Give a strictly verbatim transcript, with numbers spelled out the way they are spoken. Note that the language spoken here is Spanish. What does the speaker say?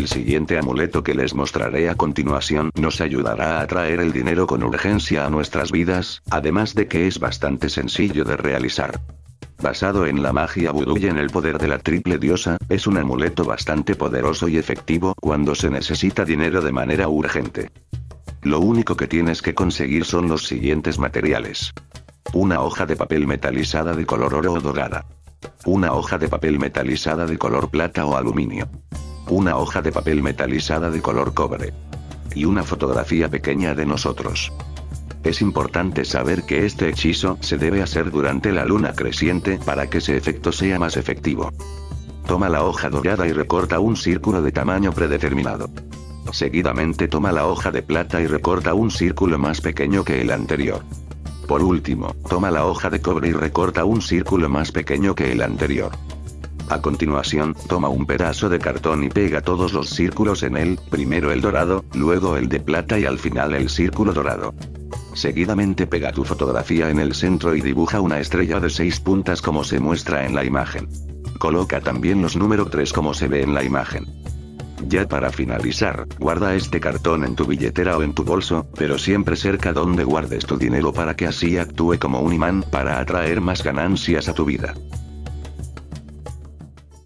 siguiente amuleto que les mostraré a continuación nos ayudará a atraer el dinero con urgencia a nuestras vidas, además de que es bastante sencillo de realizar. Basado en la magia vudú y en el poder de la triple diosa, es un amuleto bastante poderoso y efectivo cuando se necesita dinero de manera urgente. Lo único que tienes que conseguir son los siguientes materiales. Una hoja de papel metalizada de color oro o dorada. Una hoja de papel metalizada de color plata o aluminio. Una hoja de papel metalizada de color cobre. Y una fotografía pequeña de nosotros. Es importante saber que este hechizo se debe hacer durante la luna creciente para que ese efecto sea más efectivo. Toma la hoja dorada y recorta un círculo de tamaño predeterminado. Seguidamente toma la hoja de plata y recorta un círculo más pequeño que el anterior. Por último, toma la hoja de cobre y recorta un círculo más pequeño que el anterior. A continuación, toma un pedazo de cartón y pega todos los círculos en él, primero el dorado, luego el de plata y al final el círculo dorado. Seguidamente pega tu fotografía en el centro y dibuja una estrella de seis puntas como se muestra en la imagen. Coloca también los número tres como se ve en la imagen. Ya para finalizar, guarda este cartón en tu billetera o en tu bolso, pero siempre cerca donde guardes tu dinero para que así actúe como un imán para atraer más ganancias a tu vida.